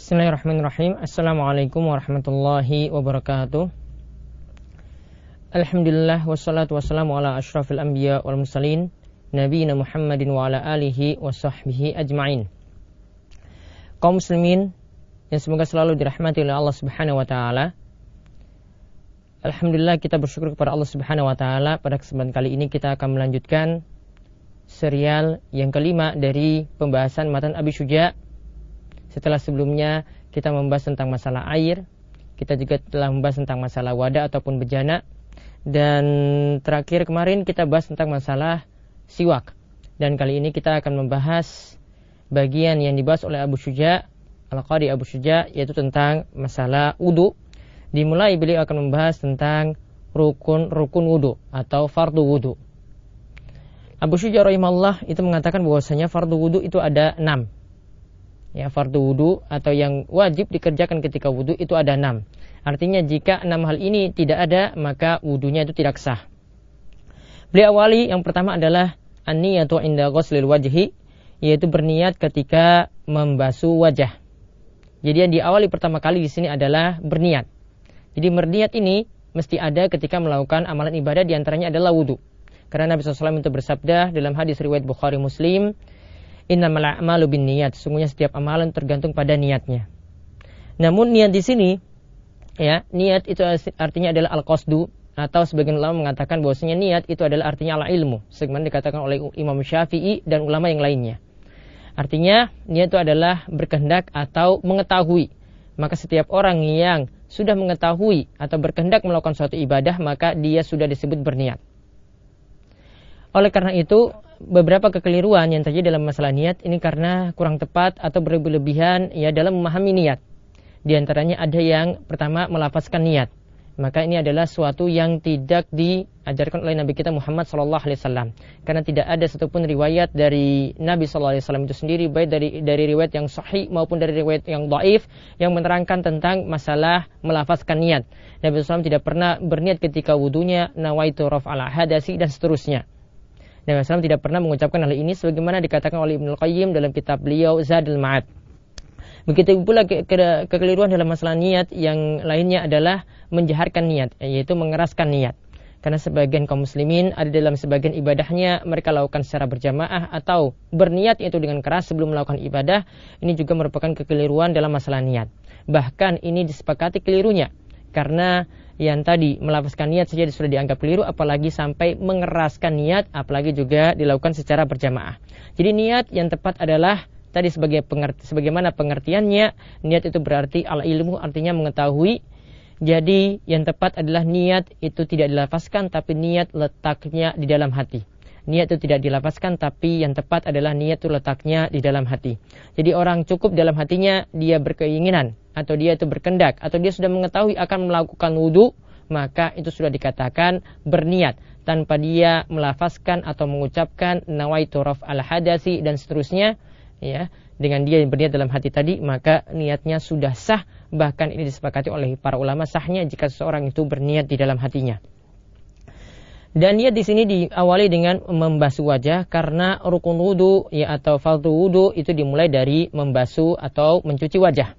Bismillahirrahmanirrahim. Assalamualaikum warahmatullahi wabarakatuh. Alhamdulillah wassalatu wassalamu ala asyrafil anbiya wal mursalin nabiyina Muhammadin wa ala alihi wa sahbihi ajma'in. Kaum muslimin yang semoga selalu dirahmati oleh Allah Subhanahu wa taala. Alhamdulillah kita bersyukur kepada Allah Subhanahu wa taala. Pada kesempatan kali ini kita akan melanjutkan serial yang kelima dari pembahasan matan Abi Syuja. Setelah sebelumnya kita membahas tentang masalah air, kita juga telah membahas tentang masalah wadah ataupun bejana, dan terakhir kemarin kita bahas tentang masalah siwak. Dan kali ini kita akan membahas bagian yang dibahas oleh Abu Syuja, Al-Qadi Abu Syuja, yaitu tentang masalah wudu. Dimulai beliau akan membahas tentang rukun wudu atau fardu wudu. Abu Syuja rahimahullah itu mengatakan bahwasanya fardu wudu itu ada 6. Ya, fardu wudu atau yang wajib dikerjakan ketika wudu itu ada 6. Artinya jika 6 hal ini tidak ada, maka wudunya itu tidak sah. Beliau awali yang pertama adalah an-niyatu inda ghuslil wajhi, yaitu berniat ketika membasuh wajah. Jadi yang diawali pertama kali di sini adalah berniat. Jadi berniat ini mesti ada ketika melakukan amalan ibadah, diantaranya adalah wudu. Karena Nabi SAW itu bersabda dalam hadis riwayat Bukhari Muslim, innamal a'malu binniyat, sesungguhnya setiap amalan tergantung pada niatnya. Namun niat di sini, ya, niat itu artinya adalah al-qasdu, atau sebagian ulama mengatakan bahwasanya niat itu adalah artinya al-ilmu, sebagaimana dikatakan oleh Imam Syafi'i dan ulama yang lainnya. Artinya niat itu adalah berkehendak atau mengetahui. Maka setiap orang yang sudah mengetahui atau berkehendak melakukan suatu ibadah, maka dia sudah disebut berniat. Oleh karena itu, beberapa kekeliruan yang terjadi dalam masalah niat ini karena kurang tepat atau berlebihan ya dalam memahami niat. Di antaranya ada yang pertama melafazkan niat. Maka ini adalah suatu yang tidak diajarkan oleh Nabi kita Muhammad SAW. Karena tidak ada satupun riwayat dari Nabi SAW itu sendiri, baik dari riwayat yang sahih maupun dari riwayat yang dhaif, yang menerangkan tentang masalah melafazkan niat. Nabi SAW tidak pernah berniat ketika wudunya nawaitu raf'al hadasi dan seterusnya. Nabi SAW tidak pernah mengucapkan hal ini sebagaimana dikatakan oleh Ibnul Qayyim dalam kitab beliau Zadul Ma'ad. Begitu pula kekeliruan dalam masalah niat yang lainnya adalah menjaharkan niat, yaitu mengeraskan niat. Karena sebagian kaum muslimin ada dalam sebagian ibadahnya mereka lakukan secara berjamaah atau berniat yaitu dengan keras sebelum melakukan ibadah. Ini juga merupakan kekeliruan dalam masalah niat. Bahkan ini disepakati kelirunya. Karena yang tadi melafazkan niat saja sudah dianggap keliru, apalagi sampai mengeraskan niat, apalagi juga dilakukan secara berjamaah. Jadi niat yang tepat adalah tadi sebagaimana pengertiannya, niat itu berarti al-ilmu, artinya mengetahui. Jadi yang tepat adalah niat itu tidak dilafazkan, tapi niat letaknya di dalam hati. Niat itu tidak dilafazkan, tapi yang tepat adalah niat itu letaknya di dalam hati. Jadi orang cukup dalam hatinya dia berkeinginan, atau dia itu berkendak, atau dia sudah mengetahui akan melakukan wudu, maka itu sudah dikatakan berniat tanpa dia melafazkan atau mengucapkan nawaitu raf'al hadasi dan seterusnya, ya. Dengan dia berniat dalam hati tadi, maka niatnya sudah sah. Bahkan ini disepakati oleh para ulama sahnya jika seseorang itu berniat di dalam hatinya. Dan niat di sini diawali dengan membasuh wajah karena rukun wudu ya atau fardu wudu itu dimulai dari membasuh atau mencuci wajah.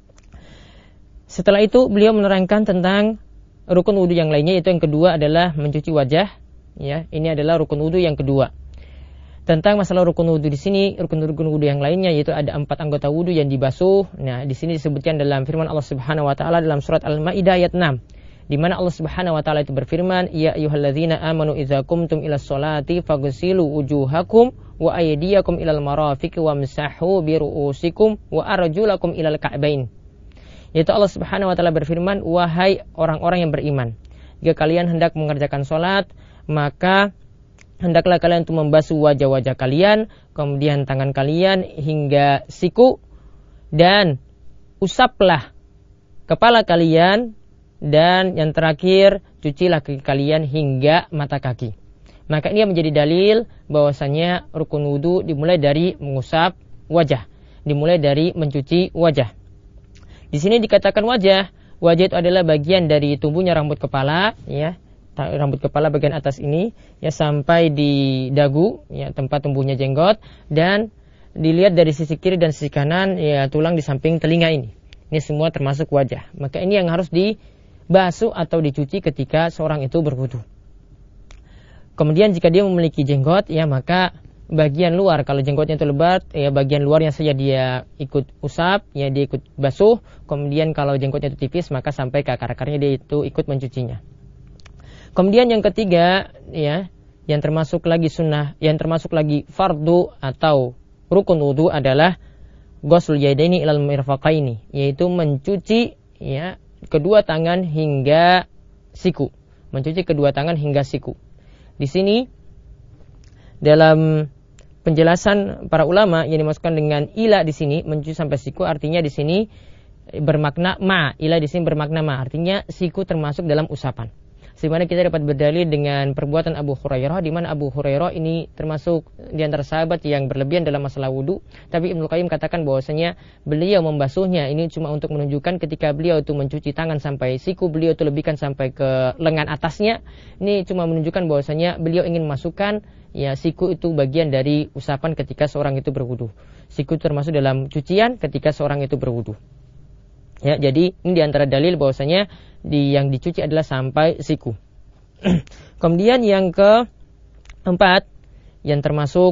Setelah itu beliau menerangkan tentang rukun wudu yang lainnya, yaitu yang kedua adalah mencuci wajah. Ya, ini adalah rukun wudu yang kedua. Tentang masalah rukun wudu di sini, rukun wudu yang lainnya yaitu ada 4 anggota wudu yang dibasuh. Nah, di sini disebutkan dalam firman Allah Subhanahu wa taala dalam surat Al-Maidah ayat 6. Di mana Allah Subhanahu wa taala itu berfirman, ya ayyuhalladzina amanu idza qumtum ilas sholati faghsilu wujuhakum wa aydiyakum ilal marafiqi wamsahu bi ru'usikum wa arjulakum ilal ka'bain. Yaitu Allah Subhanahu wa taala berfirman, wahai orang-orang yang beriman, jika kalian hendak mengerjakan salat, maka hendaklah kalian untuk membasuh wajah-wajah kalian, kemudian tangan kalian hingga siku, dan usaplah kepala kalian, dan yang terakhir cucilah kaki kalian hingga mata kaki. Maka ini menjadi dalil bahwasanya rukun wudu dimulai dari mengusap wajah, dimulai dari mencuci wajah. Di sini dikatakan wajah itu adalah bagian dari tumbuhnya rambut kepala, ya, rambut kepala bagian atas ini ya sampai di dagu, ya, tempat tumbuhnya jenggot, dan dilihat dari sisi kiri dan sisi kanan ya tulang di samping telinga ini. Ini semua termasuk wajah. Maka ini yang harus dibasuh atau dicuci ketika seorang itu berwudu. Kemudian jika dia memiliki jenggot, ya maka bagian luar, kalau jenggotnya itu lebat, ya bagian luarnya saja dia ikut usap, ya dia ikut basuh. Kemudian kalau jenggotnya itu tipis, maka sampai ke akar-akarnya dia itu ikut mencucinya. Kemudian yang ketiga, ya, yang termasuk lagi sunnah, yang termasuk lagi fardu atau rukun wudu adalah ghuslul yadaini ilal mirfaqaini, yaitu mencuci, ya, kedua tangan hingga siku. Mencuci kedua tangan hingga siku. Di sini dalam penjelasan para ulama yang dimasukkan dengan ila di sini, mencuci sampai siku, artinya di sini bermakna ma. Ila di sini bermakna ma, artinya siku termasuk dalam usapan. Sebagaimana kita dapat berdalil dengan perbuatan Abu Hurairah, di mana Abu Hurairah ini termasuk di antara sahabat yang berlebihan dalam masalah wudu. Tapi Ibnu Qayyim katakan bahwasanya beliau membasuhnya ini cuma untuk menunjukkan ketika beliau itu mencuci tangan sampai siku, beliau itu lebihkan sampai ke lengan atasnya. Ini cuma menunjukkan bahwasanya beliau ingin memasukkan, ya, siku itu bagian dari usapan ketika seorang itu berwudu. Siku termasuk dalam cucian ketika seorang itu berwudu. Ya, jadi ini diantara dalil bahwasanya yang dicuci adalah sampai siku. Kemudian yang keempat, yang termasuk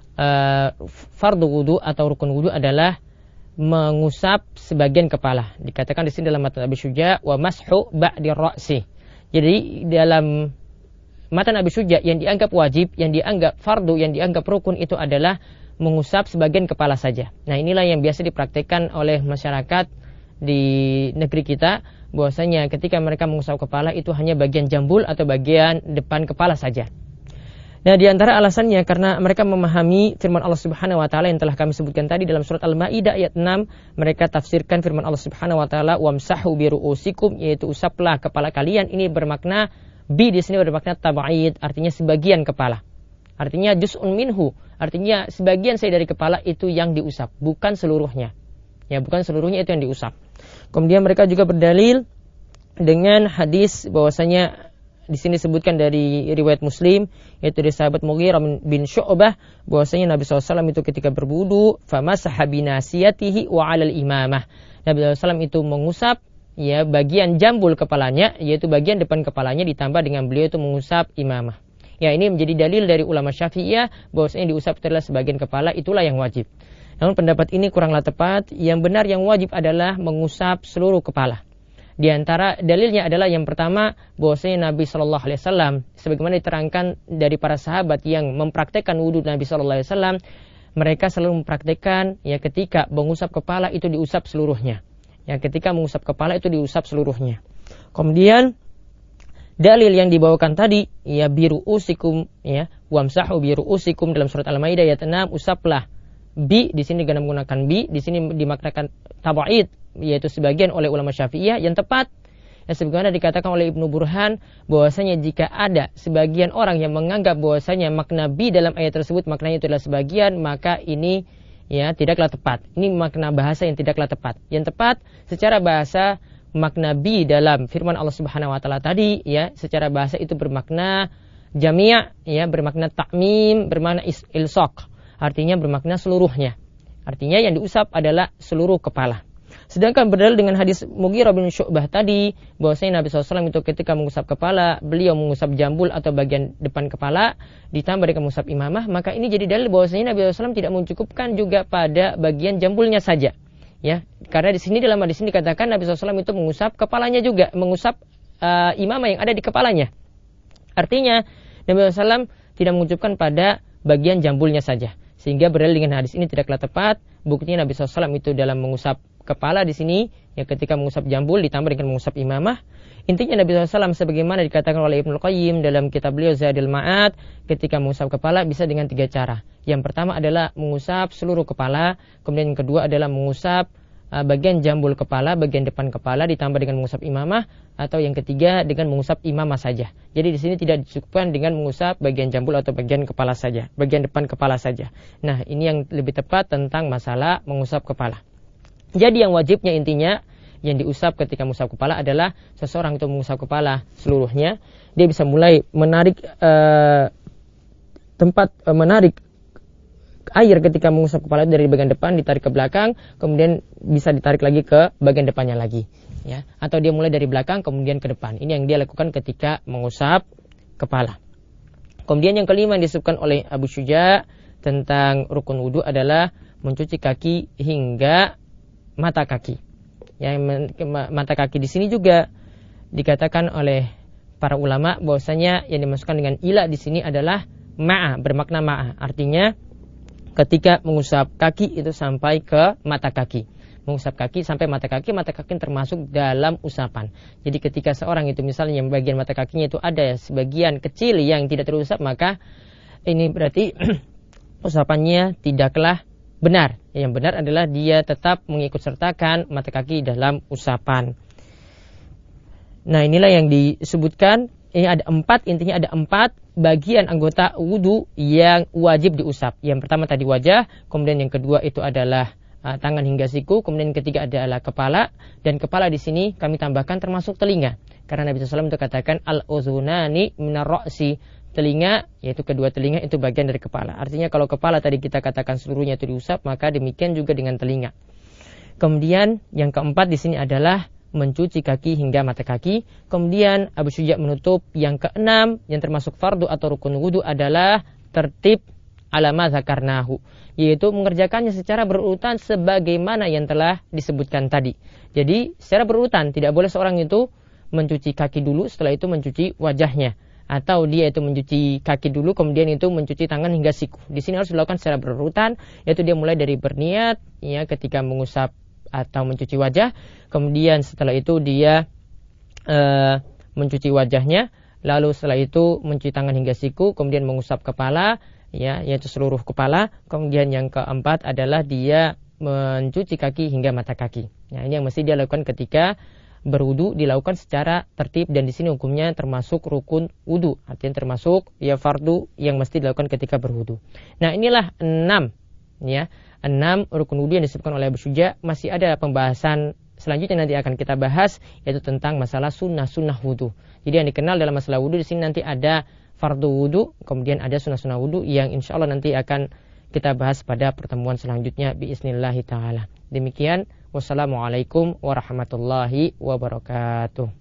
fardu wudu atau rukun wudu adalah mengusap sebagian kepala. Dikatakan di sini dalam matan Abi Syuja wa mashu ba'di ra'si. Jadi dalam matan Abi Syuja yang dianggap wajib, yang dianggap fardu, yang dianggap rukun itu adalah mengusap sebagian kepala saja. Nah, inilah yang biasa dipraktikkan oleh masyarakat di negeri kita, bahwasanya ketika mereka mengusap kepala itu hanya bagian jambul atau bagian depan kepala saja. Nah, di antara alasannya karena mereka memahami firman Allah Subhanahu wa taala yang telah kami sebutkan tadi dalam surat Al-Maidah ayat 6, mereka tafsirkan firman Allah Subhanahu wa taala wamsahu bi ru'usikum, yaitu usaplah kepala kalian. Ini bermakna bi di sini bermakna tab'id, artinya sebagian kepala. Artinya juz'un minhu, artinya sebagian saja dari kepala itu yang diusap, bukan seluruhnya. Ya, bukan seluruhnya itu yang diusap. Kemudian mereka juga berdalil dengan hadis bahwasanya di sini disebutkan dari riwayat Muslim, yaitu dari sahabat Mughirah bin Syu'bah, bahwasanya Nabi SAW itu ketika berwudu, famasaha binasiyatihi wa 'alal imamah. Nabi SAW itu mengusap, ya, bagian jambul kepalanya, yaitu bagian depan kepalanya, ditambah dengan beliau itu mengusap imamah. Ya, ini menjadi dalil dari ulama Syafi'iyah bahwasanya diusap adalah sebagian kepala, itulah yang wajib. Namun pendapat ini kuranglah tepat. Yang benar, yang wajib adalah mengusap seluruh kepala. Di antara dalilnya adalah yang pertama, bahwasanya Nabi Shallallahu Alaihi Wasallam, sebagaimana diterangkan dari para sahabat yang mempraktekkan wudhu Nabi Shallallahu Alaihi Wasallam, mereka selalu mempraktekkan, ya, ketika mengusap kepala itu diusap seluruhnya. Ya, ketika mengusap kepala itu diusap seluruhnya. Kemudian dalil yang dibawakan tadi, ya, biru usikum, ya, wamsahu biru usikum dalam surat Al-Maidah ayat 6, usaplah. Bi di sini dengan menggunakan bi, di sini dimaknakan tabaid, yaitu sebagian oleh ulama Syafi'iyah yang tepat. Ya, sebagaimana dikatakan oleh Ibnu Burhan bahwasanya jika ada sebagian orang yang menganggap bahwasanya makna bi dalam ayat tersebut maknanya itu adalah sebagian, maka ini, ya, tidaklah tepat. Ini makna bahasa yang tidaklah tepat. Yang tepat secara bahasa makna bi dalam firman Allah Subhanahu wa taala tadi, ya, secara bahasa itu bermakna jami', ya, bermakna ta'mim, bermakna ilsaq. Artinya bermakna seluruhnya. Artinya yang diusap adalah seluruh kepala. Sedangkan berdalil dengan hadis Mughirah bin Syu'bah tadi, bahwasanya Nabi SAW itu ketika mengusap kepala, beliau mengusap jambul atau bagian depan kepala, ditambah dengan mengusap imamah, maka ini jadi dalil bahwasanya Nabi SAW tidak mencukupkan juga pada bagian jambulnya saja. Ya, karena di sini dalam hadis ini dikatakan Nabi SAW itu mengusap kepalanya juga, mengusap imamah yang ada di kepalanya. Artinya Nabi SAW tidak mengucapkan pada bagian jambulnya saja. Sehingga berdalil dengan hadis ini tidaklah tepat. Buktinya Nabi SAW itu dalam mengusap kepala di sini, ya, ketika mengusap jambul ditambah dengan mengusap imamah. Intinya Nabi SAW sebagaimana dikatakan oleh Ibnu Qayyim dalam kitab beliau Zadul Ma'ad, ketika mengusap kepala bisa dengan 3 cara. Yang pertama adalah mengusap seluruh kepala, kemudian yang kedua adalah mengusap bagian jambul kepala, bagian depan kepala ditambah dengan mengusap imamah, atau yang ketiga dengan mengusap imamah saja. Jadi di sini tidak dicukupkan dengan mengusap bagian jambul atau bagian kepala saja, bagian depan kepala saja. Nah, ini yang lebih tepat tentang masalah mengusap kepala. Jadi yang wajibnya intinya yang diusap ketika mengusap kepala adalah seseorang itu mengusap kepala seluruhnya. Dia bisa mulai menarik menarik air ketika mengusap kepala dari bagian depan ditarik ke belakang, kemudian bisa ditarik lagi ke bagian depannya lagi, ya. Atau dia mulai dari belakang kemudian ke depan. Ini yang dia lakukan ketika mengusap kepala. Kemudian yang kelima yang disebutkan oleh Abu Syuja tentang rukun wudu adalah mencuci kaki hingga mata kaki. Yang mata kaki di sini juga dikatakan oleh para ulama bahwasanya yang dimasukkan dengan ila di sini adalah ma'a, bermakna ma'a. Artinya ketika mengusap kaki itu sampai ke mata kaki. Mengusap kaki sampai mata kaki termasuk dalam usapan. Jadi ketika seorang itu misalnya yang bagian mata kakinya itu ada sebagian kecil yang tidak terusap, maka ini berarti usapannya tidaklah benar. Yang benar adalah dia tetap mengikut sertakan mata kaki dalam usapan. Nah, inilah yang disebutkan. Ini ada 4, intinya ada 4 bagian anggota wudu yang wajib diusap. Yang pertama tadi wajah, kemudian yang kedua itu adalah tangan hingga siku, kemudian yang ketiga adalah kepala, dan kepala di sini kami tambahkan termasuk telinga. Karena Nabi SAW itu katakan al-uzunani minar ra'si, telinga yaitu kedua telinga itu bagian dari kepala. Artinya kalau kepala tadi kita katakan seluruhnya itu diusap, maka demikian juga dengan telinga. Kemudian yang keempat di sini adalah mencuci kaki hingga mata kaki. Kemudian Abu Syuja menutup yang keenam yang termasuk fardu atau rukun wudu adalah tertib alama zakarnahu, yaitu mengerjakannya secara berurutan sebagaimana yang telah disebutkan tadi. Jadi secara berurutan, tidak boleh seorang itu mencuci kaki dulu setelah itu mencuci wajahnya, atau dia itu mencuci kaki dulu kemudian itu mencuci tangan hingga siku. Di sini harus dilakukan secara berurutan, yaitu dia mulai dari berniat ya ketika mengusap atau mencuci wajah, kemudian setelah itu dia mencuci wajahnya, lalu setelah itu mencuci tangan hingga siku, kemudian mengusap kepala, ya, yaitu seluruh kepala. Kemudian yang keempat adalah dia mencuci kaki hingga mata kaki. Nah, ini yang mesti dia lakukan ketika berwudu, dilakukan secara tertib, dan di sini hukumnya termasuk rukun wudu, artinya termasuk ya fardu yang mesti dilakukan ketika berwudu. Nah, inilah 6 ya. 6 rukun wudu yang disebutkan oleh Abu Syuja. Masih ada pembahasan selanjutnya nanti akan kita bahas, yaitu tentang masalah sunnah-sunnah wudu. Jadi yang dikenal dalam masalah wudu di sini nanti ada fardu wudu, kemudian ada sunnah-sunnah wudu yang insya Allah nanti akan kita bahas pada pertemuan selanjutnya biiznillah ta'ala. Demikian, wassalamualaikum warahmatullahi wabarakatuh.